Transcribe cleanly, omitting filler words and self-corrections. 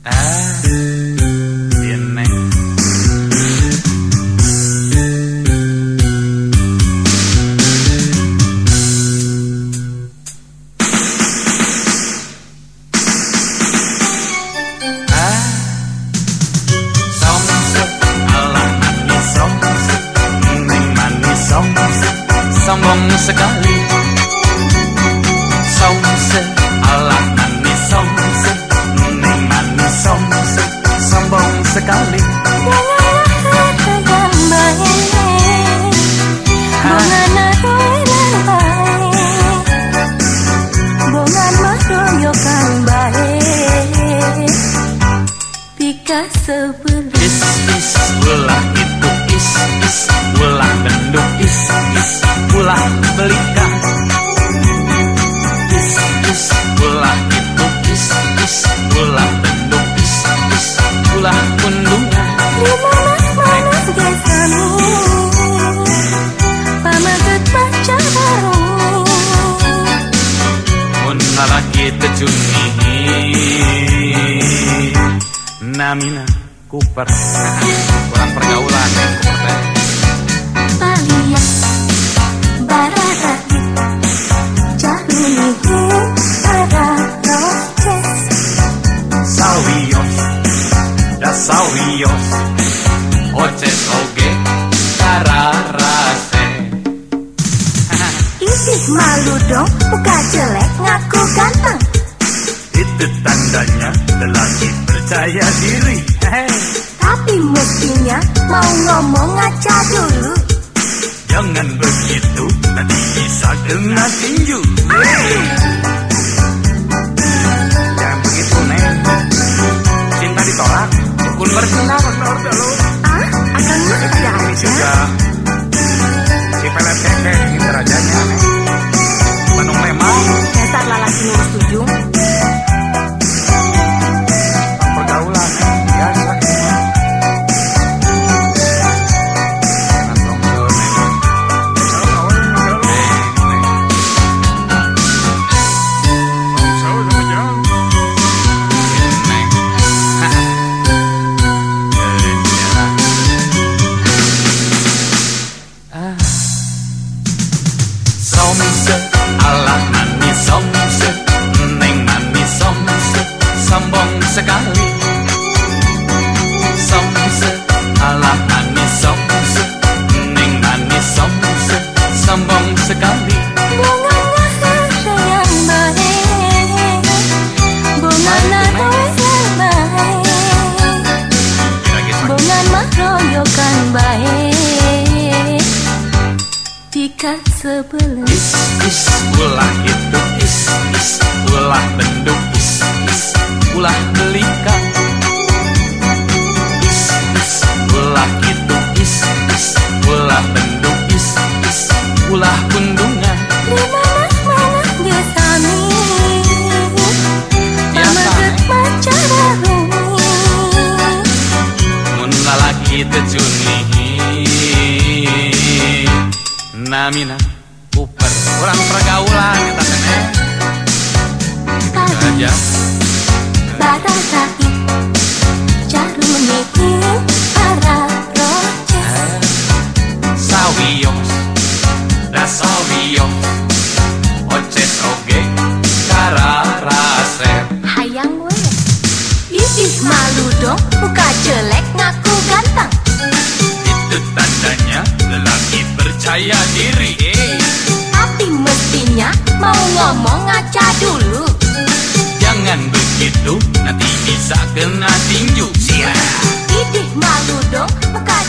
Sombong sekali, somse ala manis somse, neng manis somse, sombong sekali. Janganlah baik, bunga baik, bungan madoyokan baik, pika sebelah. Is ulah itu is ulah benduk is ulah belikan. Is ulah itu is ulah benduk is ulah kundungan. Di mana desanu, pamaget pacaran. Mun lalaki tejuni, namina Cooper. Kurang pergaulan yang Cooper teh. Palia bararati jaruniku araroces. Sawios da sawios oces oge kararase. Ih malu dong, muka jelek ngaku ganteng. Itu tandanya lelaki percaya diri. Tapi mestinya mau ngomong ngaca dulu. Jangan begitu, nanti bisa kena tinju. Jangan begitu, Neng. Cinta ditolak, dukun bercinta benar dulu. Ah, akangnya ada Ini aja. juga si pelet keke ini rajanya, Neng. Bandung memang Dasar lalaki nurus tujuh. pergaulan, Neng. Biasa ini mah. Jangan tonggo, Neng. Somse ala manis somse, neng manis somse, sombong sekali. Somse ala manis somse, neng manis somse, sombong sekali. Bunganya yang baik, bunganya yang baik, bungan maroyokan baik, jika sebelah. Is ulah itu is ulah benduk is ulah belikan. Is ulah itu is ulah benduk is ulah kundungan. Di mana desanu, pamaget pacaran. Mun lalaki tejuni, namina Cooper. Kurang pergaulan kita teh. Gitu aja. Bararati jaruniku araroces. Sawios da sawios oces oge kararase. Hayang we. Ih malu dong, muka jelek ngaku ganteng. Itu tandanya lelaki percaya diri. Tapi mestinya mau ngomong ngaca dulu. Jangan begitu, nanti bisa kena tinju. Siap. Idih malu dong, muka